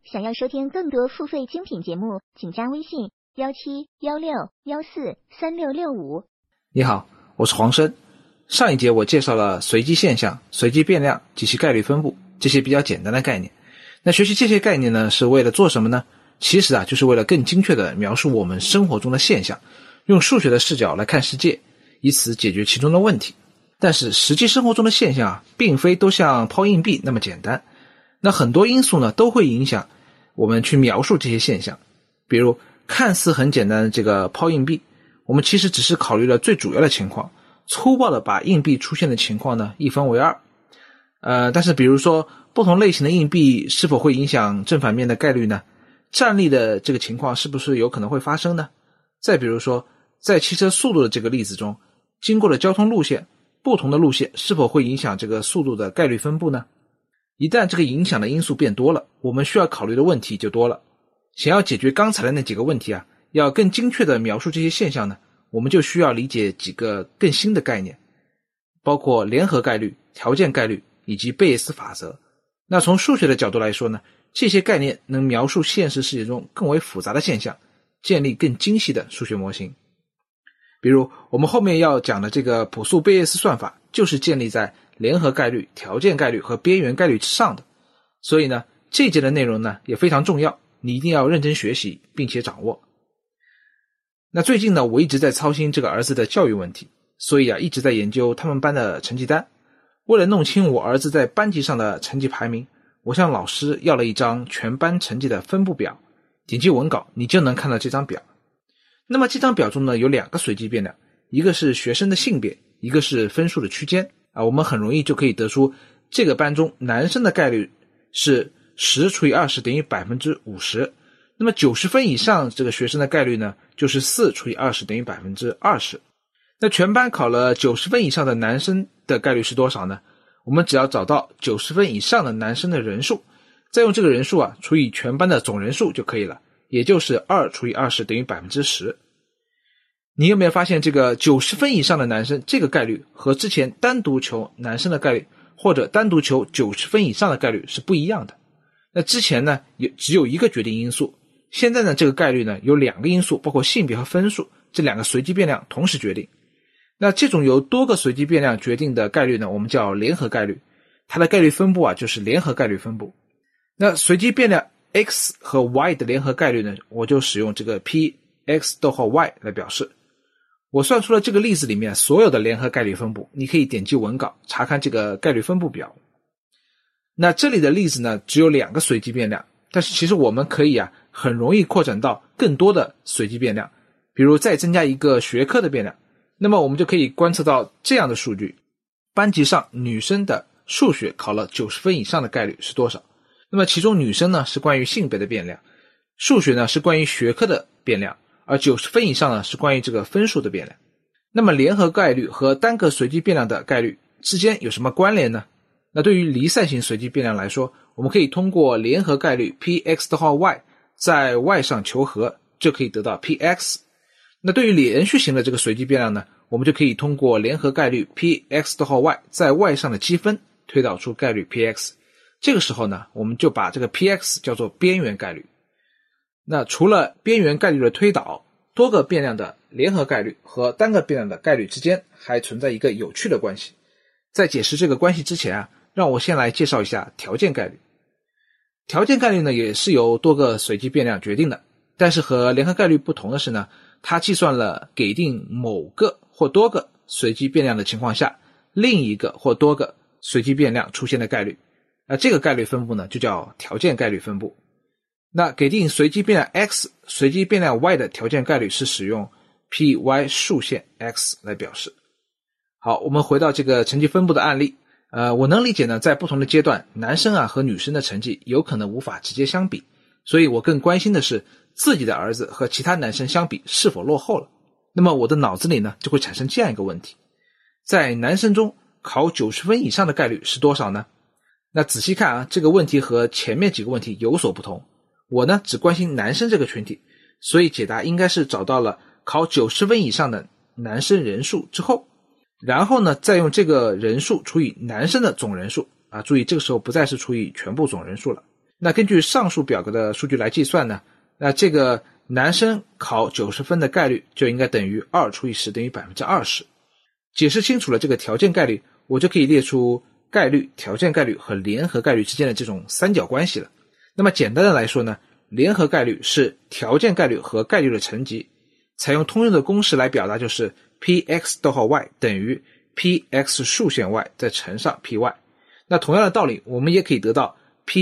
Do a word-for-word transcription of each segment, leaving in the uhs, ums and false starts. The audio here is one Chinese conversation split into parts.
想要收听更多付费精品节目，请加微信幺七幺六幺四三六六五。 你好，我是黄生。上一节我介绍了随机现象、随机变量及其概率分布这些比较简单的概念。那学习这些概念呢，是为了做什么呢？其实啊，就是为了更精确地描述我们生活中的现象，用数学的视角来看世界，以此解决其中的问题。但是实际生活中的现象啊，并非都像抛硬币那么简单。那很多因素呢，都会影响我们去描述这些现象。比如看似很简单的这个抛硬币，我们其实只是考虑了最主要的情况，粗暴的把硬币出现的情况呢一分为二。呃，但是比如说不同类型的硬币是否会影响正反面的概率呢？站立的这个情况是不是有可能会发生呢？再比如说在汽车速度的这个例子中，经过的交通路线，不同的路线是否会影响这个速度的概率分布呢？一旦这个影响的因素变多了，我们需要考虑的问题就多了。想要解决刚才的那几个问题啊，要更精确地描述这些现象呢，我们就需要理解几个更新的概念，包括联合概率、条件概率以及贝叶斯法则。那从数学的角度来说呢，这些概念能描述现实世界中更为复杂的现象，建立更精细的数学模型。比如我们后面要讲的这个朴素贝叶斯算法，就是建立在联合概率、条件概率和边缘概率之上的。所以呢，这节的内容呢也非常重要，你一定要认真学习并且掌握。那最近呢，我一直在操心这个儿子的教育问题，所以啊，一直在研究他们班的成绩单。为了弄清我儿子在班级上的成绩排名，我向老师要了一张全班成绩的分布表，点击文稿你就能看到这张表。那么这张表中呢，有两个随机变量，一个是学生的性别，一个是分数的区间啊。我们很容易就可以得出这个班中男生的概率是十除以二十等于 百分之五十， 那么九十分以上这个学生的概率呢，就是四除以二十等于 百分之二十。 那全班考了九十分以上的男生的概率是多少呢？我们只要找到九十分以上的男生的人数，再用这个人数啊除以全班的总人数就可以了，也就是二除以二十等于 百分之十。 你有没有发现这个九十分以上的男生这个概率和之前单独求男生的概率或者单独求九十分以上的概率是不一样的？那之前呢有只有一个决定因素，现在呢这个概率呢有两个因素，包括性别和分数这两个随机变量同时决定。那这种由多个随机变量决定的概率呢，我们叫联合概率，它的概率分布啊就是联合概率分布。那随机变量 x 和 y 的联合概率呢，我就使用这个 p x 逗号 y 来表示。我算出了这个例子里面所有的联合概率分布，你可以点击文稿查看这个概率分布表。那这里的例子呢只有两个随机变量，但是其实我们可以啊很容易扩展到更多的随机变量，比如再增加一个学科的变量。那么我们就可以观测到这样的数据，班级上女生的数学考了九十分以上的概率是多少？那么其中女生呢是关于性别的变量，数学呢是关于学科的变量，而九十分以上呢是关于这个分数的变量。那么联合概率和单个随机变量的概率之间有什么关联呢？那对于离散型随机变量来说，我们可以通过联合概率 px 的话 y 在 y 上求和，就可以得到 px。那对于连续型的这个随机变量呢，我们就可以通过联合概率 px 的话 y 在 y 上的积分推导出概率 px。 这个时候呢，我们就把这个 px 叫做边缘概率。那除了边缘概率的推导，多个变量的联合概率和单个变量的概率之间还存在一个有趣的关系。在解释这个关系之前啊，让我先来介绍一下条件概率。条件概率呢也是由多个随机变量决定的，但是和联合概率不同的是呢，它计算了给定某个或多个随机变量的情况下，另一个或多个随机变量出现的概率。那这个概率分布呢就叫条件概率分布。那给定随机变量 x 随机变量 y 的条件概率是使用 py 竖线 x 来表示。好，我们回到这个成绩分布的案例。呃，我能理解呢，在不同的阶段，男生啊和女生的成绩有可能无法直接相比，所以我更关心的是自己的儿子和其他男生相比是否落后了。那么我的脑子里呢就会产生这样一个问题，在男生中考九十分以上的概率是多少呢？那仔细看啊，这个问题和前面几个问题有所不同。我呢只关心男生这个群体，所以解答应该是找到了考九十分以上的男生人数之后，然后呢再用这个人数除以男生的总人数啊，注意这个时候不再是除以全部总人数了， 那根据上述表格的数据来计算呢，那这个男生考九十分的概率就应该等于二除以十等于 百分之二十。 解释清楚了这个条件概率，我就可以列出概率、条件概率和联合概率之间的这种三角关系了。那么简单的来说呢，联合概率是条件概率和概率的乘积，采用通用的公式来表达，就是 Px 逗号 y 等于 Px 竖线 y 再乘上 Py。 那同样的道理，我们也可以得到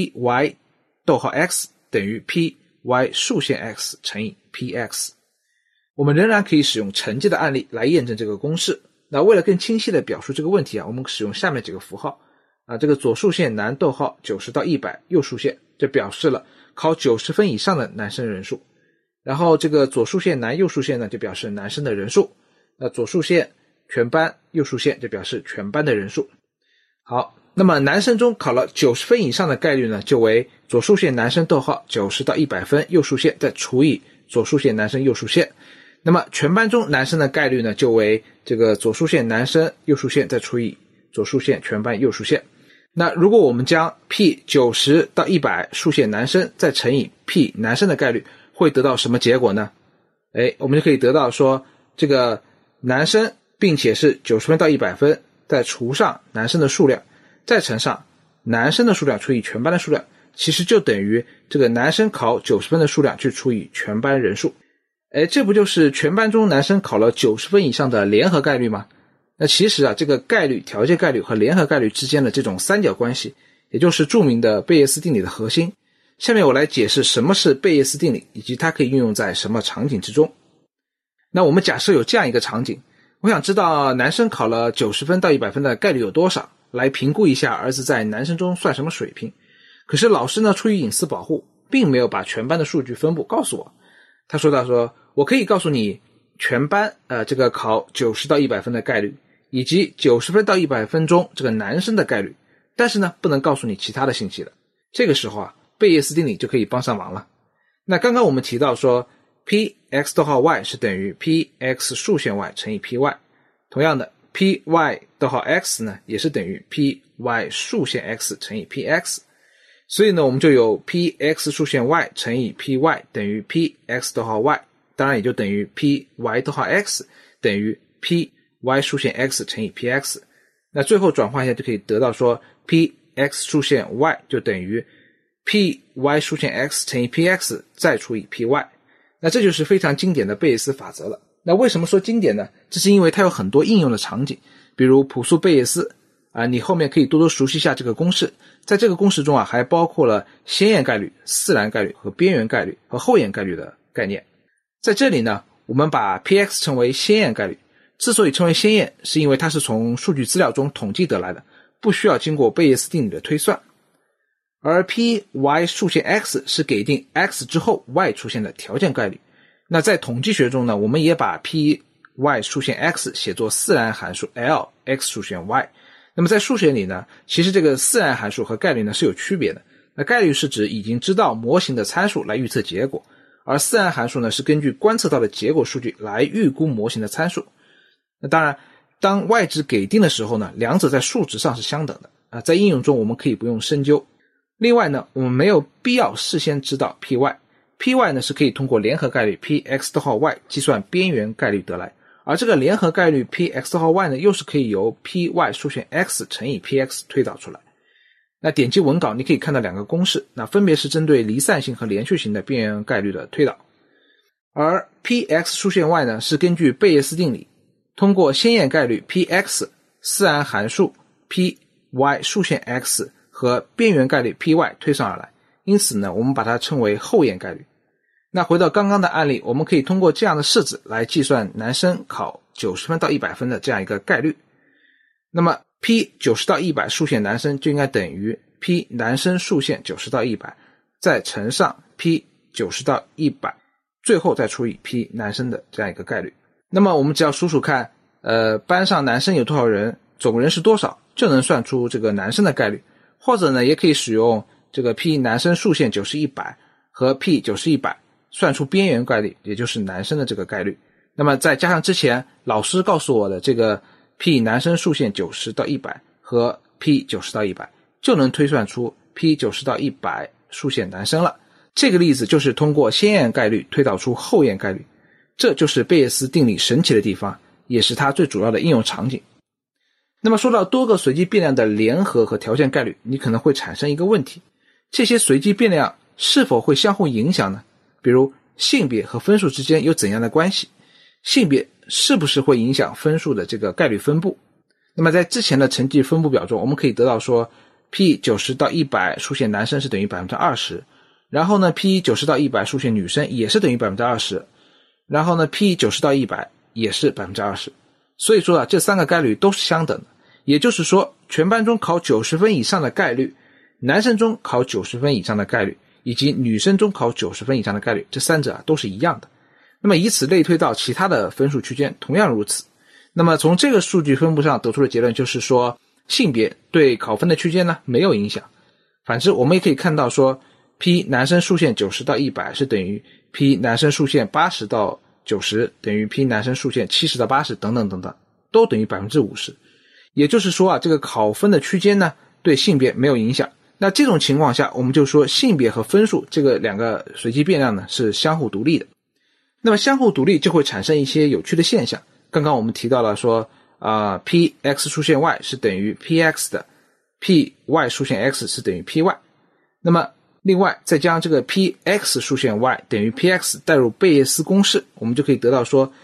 Py 逗号 x 等于 Py 竖线 x 乘以 Px。 我们仍然可以使用乘积的案例来验证这个公式。那为了更清晰的表述这个问题啊，我们使用下面几个符号啊，这个左竖线男逗号九十到一百，右竖线这表示了考九十分以上的男生人数，然后这个左竖线男右竖线呢就表示男生的人数，那左竖线全班，右竖线就表示全班的人数。好，那么男生中考了九十分以上的概率呢，就为左竖线男生逗号九十到一百分，右竖线再除以左竖线男生右竖线。那么全班中男生的概率呢，就为这个左竖线男生右竖线再除以左竖线全班右竖线。那如果我们将 P 九十到一百竖线男生再乘以 P 男生的概率，会得到什么结果呢？诶，我们就可以得到说，这个男生并且是九十分到一百分，再除上男生的数量，再乘上男生的数量除以全班的数量，其实就等于这个男生考九十分的数量去除以全班人数。诶，这不就是全班中男生考了九十分以上的联合概率吗？那其实啊，这个概率、条件概率和联合概率之间的这种三角关系，也就是著名的贝叶斯定理的核心。下面我来解释什么是贝叶斯定理，以及它可以运用在什么场景之中。那我们假设有这样一个场景，我想知道男生考了九十分到一百分的概率有多少，来评估一下儿子在男生中算什么水平。可是老师呢，出于隐私保护，并没有把全班的数据分布告诉我。他说到说，我可以告诉你全班呃这个考九十到一百分的概率，以及九十分到一百分中这个男生的概率，但是呢不能告诉你其他的信息了。这个时候啊，贝叶斯定理就可以帮上忙了。那刚刚我们提到说 Px 逗号 y 是等于 Px 竖线 y 乘以 Py， 同样的 Py 逗号 x 呢也是等于 Py 竖线 x 乘以 Px。所以呢，我们就有 Px 竖线 y 乘以 Py 等于 Px 逗号 y， 当然也就等于 Py 逗号 x 等于 Py 竖线 x 乘以 Px。那最后转换一下就可以得到说 Px 竖线 y 就等于 Py 竖线 x 乘以 Px 再除以 Py。那这就是非常经典的贝叶斯法则了。那为什么说经典呢？这是因为它有很多应用的场景，比如朴素贝叶斯啊，你后面可以多多熟悉一下这个公式。在这个公式中啊，还包括了先验概率、自然概率和边缘概率和后验概率的概念。在这里呢，我们把 Px 称为先验概率。之所以称为先验，是因为它是从数据资料中统计得来的，不需要经过贝叶斯定理的推算。而 Py 竖线 x 是给定 x 之后 y 出现的条件概率。那在统计学中呢，我们也把 Py 竖线 x 写作自然函数 L x 竖线 y。那么在数学里呢，其实这个自然函数和概率呢是有区别的。那概率是指已经知道模型的参数来预测结果，而自然函数呢是根据观测到的结果数据来预估模型的参数。那当然，当 y 值给定的时候呢，两者在数值上是相等的啊，在应用中我们可以不用深究。另外呢，我们没有必要事先知道 Py。Py 呢是可以通过联合概率 Px 逗号 y 计算边缘概率得来。而这个联合概率 Px 逗号 y 呢，又是可以由 Py 竖线 x 乘以 Px 推导出来。那点击文稿你可以看到两个公式，那分别是针对离散性和连续型的边缘概率的推导。而 Px 竖线 y 呢，是根据贝叶斯定理，通过先验概率 Px、自然函数 Py 竖线 x 和边缘概率 Py 推算而来，因此呢，我们把它称为后验概率。那回到刚刚的案例，我们可以通过这样的式子来计算男生考九十分到一百分的这样一个概率。那么 P 九十到一百竖线男生就应该等于 P 男生竖线九十到一百，再乘上 P 九十到一百，最后再除以 P 男生的这样一个概率。那么我们只要数数看，呃，班上男生有多少人，总人是多少，就能算出这个男生的概率。或者呢，也可以使用这个 P 男生竖线九十一百和 P 九十一百算出边缘概率，也就是男生的这个概率。那么再加上之前老师告诉我的这个 P 男生竖线九十到一百和 P 九十到一百，就能推算出 P 九十到一百出现男生了。这个例子就是通过先验概率推导出后验概率，这就是贝叶斯定理神奇的地方，也是它最主要的应用场景。那么说到多个随机变量的联合和条件概率，你可能会产生一个问题，这些随机变量是否会相互影响呢？比如性别和分数之间有怎样的关系？性别是不是会影响分数的这个概率分布？那么在之前的成绩分布表中，我们可以得到说 P 九十到一百 数线男生是等于 百分之二十， 然后呢 P 九十到一百 数线女生也是等于 百分之二十， 然后呢 P 九十到一百 也是 百分之二十。 所以说啊，这三个概率都是相等的，也就是说全班中考九十分以上的概率，男生中考九十分以上的概率，以及女生中考九十分以上的概率，这三者啊都是一样的。那么以此类推到其他的分数区间同样如此。那么从这个数据分布上得出的结论就是说，性别对考分的区间呢没有影响。反之我们也可以看到说 P 男生数线九十到一百是等于 P 男生数线八十到九十等于 P 男生数线七十到八十等等等等，都等于 百分之五十。 也就是说啊，这个考分的区间呢对性别没有影响。那这种情况下，我们就说性别和分数这个两个随机变量呢是相互独立的。那么相互独立就会产生一些有趣的现象。刚刚我们提到了说啊、呃、，Px 数线 y 是等于 Px 的 Py 数线 x 是等于 Py。那么另外再将这个 Px 数线 y 等于 Px 带入贝叶斯公式，我们就可以得到说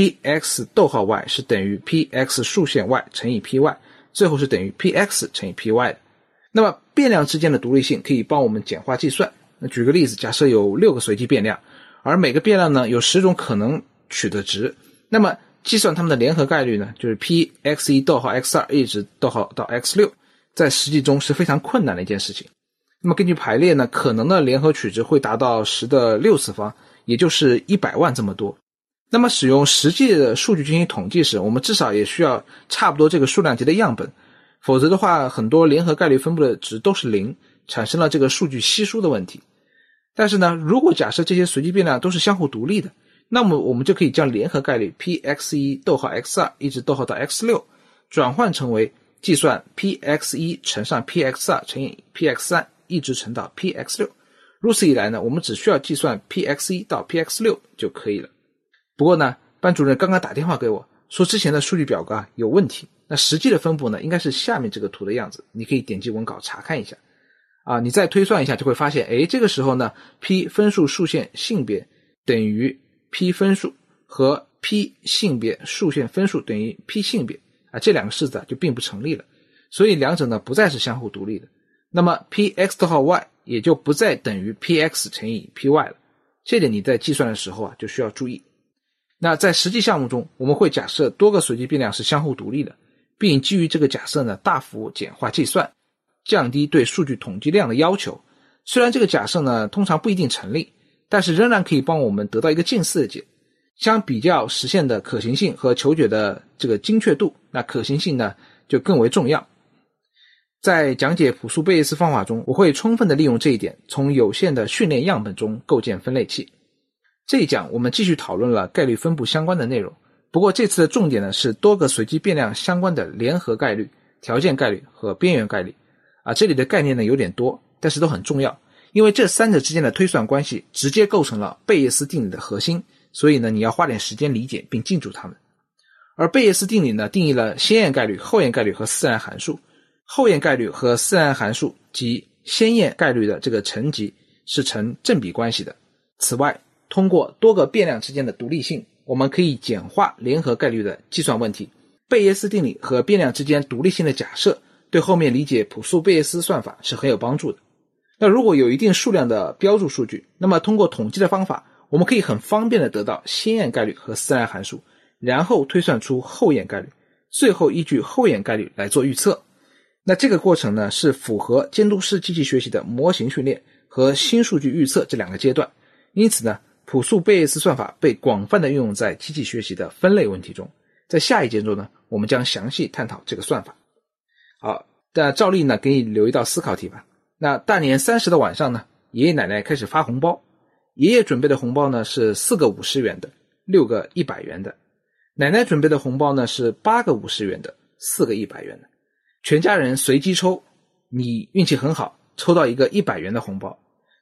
Px 逗号 y 是等于 Px 数线 y 乘以 Py， 最后是等于 Px 乘以 Py 的。那么变量之间的独立性可以帮我们简化计算。那举个例子，假设有六个随机变量，而每个变量呢有十种可能取的值，那么计算它们的联合概率呢，就是 P x 一 逗号 x 二 一直逗号到 x 六， 在实际中是非常困难的一件事情。那么根据排列呢，可能的联合取值会达到十的六次方，也就是一百万这么多。那么使用实际的数据进行统计时，我们至少也需要差不多这个数量级的样本，否则的话很多联合概率分布的值都是零，产生了这个数据稀疏的问题。但是呢，如果假设这些随机变量都是相互独立的，那么我们就可以将联合概率 P x 一 逗号 x 二 一直逗号到 x 六 转换成为计算 P x 一 乘上 P x 二 乘以 P x 三 一直乘到 P x 六。 如此一来呢，我们只需要计算 P x 一 到 P x 六 就可以了。不过呢，班主任刚刚打电话给我说之前的数据表格啊有问题，那实际的分布呢应该是下面这个图的样子，你可以点击文稿查看一下啊，你再推算一下就会发现，诶，这个时候呢 P 分数数线性别等于 P 分数和 P 性别数线分数等于 P 性别啊，这两个式子啊就并不成立了，所以两者呢不再是相互独立的。那么 Px 逗号 y 也就不再等于 Px 乘以 Py 了，这点你在计算的时候啊就需要注意。那在实际项目中，我们会假设多个随机变量是相互独立的，并基于这个假设呢大幅简化计算，降低对数据统计量的要求。虽然这个假设呢通常不一定成立，但是仍然可以帮我们得到一个近似的解。相比较实现的可行性和求解的这个精确度，那可行性呢就更为重要。在讲解朴素贝叶斯方法中，我会充分的利用这一点，从有限的训练样本中构建分类器。这一讲我们继续讨论了概率分布相关的内容，不过这次的重点呢是多个随机变量相关的联合概率、条件概率和边缘概率啊，这里的概念呢有点多，但是都很重要，因为这三者之间的推算关系直接构成了贝叶斯定理的核心，所以呢你要花点时间理解并记住它们。而贝叶斯定理呢定义了先验概率、后验概率和自然函数，后验概率和自然函数及先验概率的这个乘积是成正比关系的。此外，通过多个变量之间的独立性，我们可以简化联合概率的计算问题。贝叶斯定理和变量之间独立性的假设对后面理解朴素贝叶斯算法是很有帮助的。那如果有一定数量的标注数据，那么通过统计的方法，我们可以很方便的得到先验概率和自然函数，然后推算出后验概率，最后依据后验概率来做预测。那这个过程呢是符合监督式机器学习的模型训练和新数据预测这两个阶段，因此呢朴素贝叶斯算法被广泛的运用在机器学习的分类问题中。在下一节中呢，我们将详细探讨这个算法。好，那照例呢给你留一道思考题吧。那大年三十的晚上呢，爷爷奶奶开始发红包。爷爷准备的红包呢是四个五十元的，六个一百元的。奶奶准备的红包呢是八个五十元的，四个一百元的。全家人随机抽，你运气很好，抽到一个一百元的红包。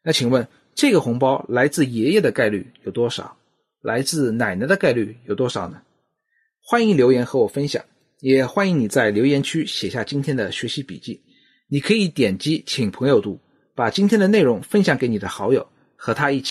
那请问这个红包来自爷爷的概率有多少？来自奶奶的概率有多少呢？欢迎留言和我分享，也欢迎你在留言区写下今天的学习笔记。你可以点击请朋友读，把今天的内容分享给你的好友，和他一起